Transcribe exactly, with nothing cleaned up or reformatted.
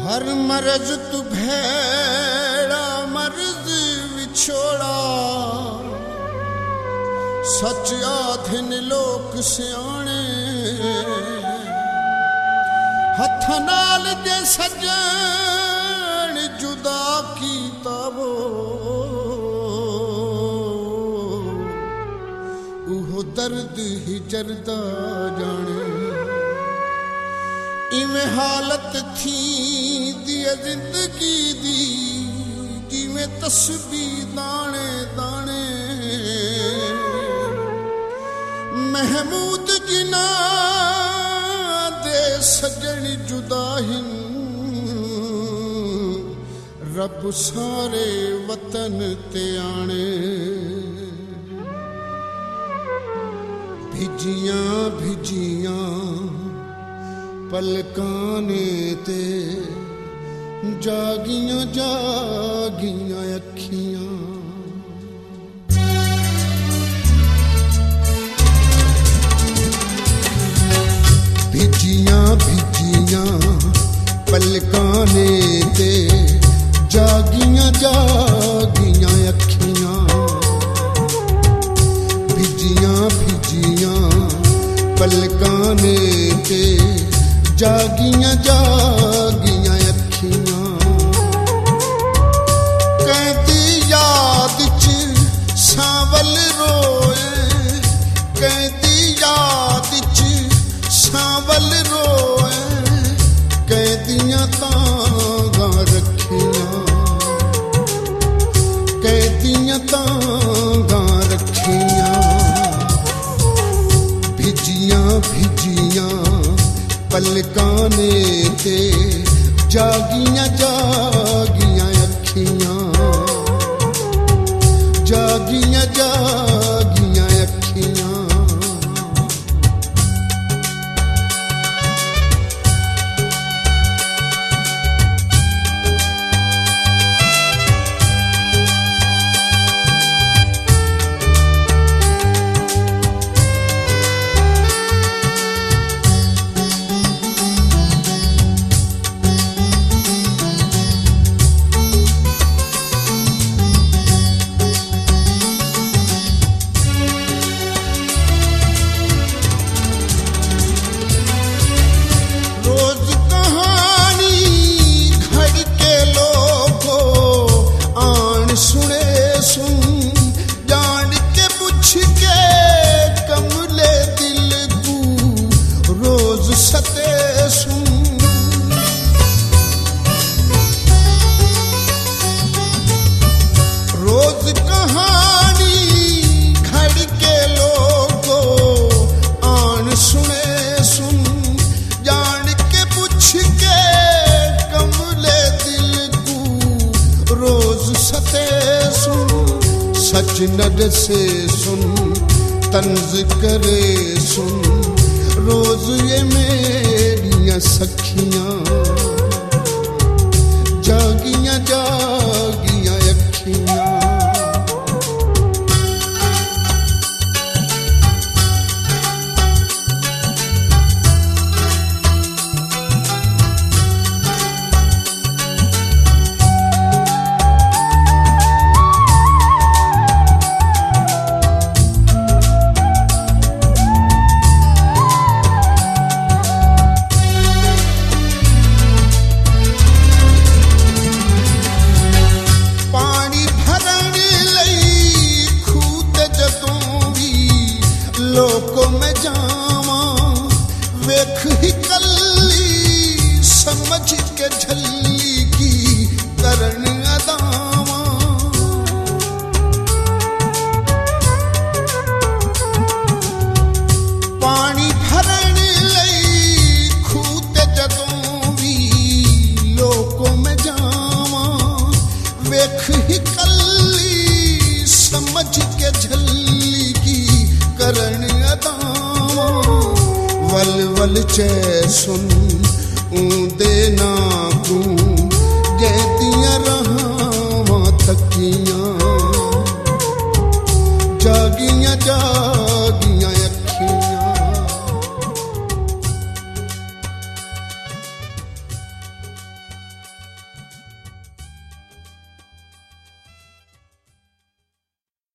हर मर्ज तू भेड़ा मर्ज विछोड़ा, सच आधिन लोक सियाणे। हथ नाल जे सजन जुदा कीता वो, उहो दर्द ही जरदा जाने। इवें हालत थी दिए जिंदगी दी, जिवें तस्बीह दाने दाने। महमूद जिना दे सजन जुदाहिन, रब सारे वतन ते आने। भिजियां भिजियां पलकाने ते, जागियां जागियां अखियां। भिजियां भिजियां पलकाने ते, जागियां जागियां अखियां। भिजियां भिजियां पलकाने ते, जागियां जागियां अखियां। कहती याद च सावल रोए, कहती याद च सावल रोए। कहदियां तांगां रखियां, कहदियां तांगां रखियां। भिजियां भिजियां पलकाने ते, जागियां जागियां अखियां। जागियां जागियां अखियां। सच नड से सुन तंज करे सुन, रोज ये मेरियां सखियां। जागियां जागियां अखियां। लोको में जावा वेख ही कल्ली, समझ के झल्ली की करन अदावा। पानी भरन लई खूत जदों भी, लोको में जावा वेख ही कल्ली, समझ के झल्ली की करन अदावा। वल वल चे सुन ऊंदे ना तू, जैतियां रहावां तकियां। जागियां जा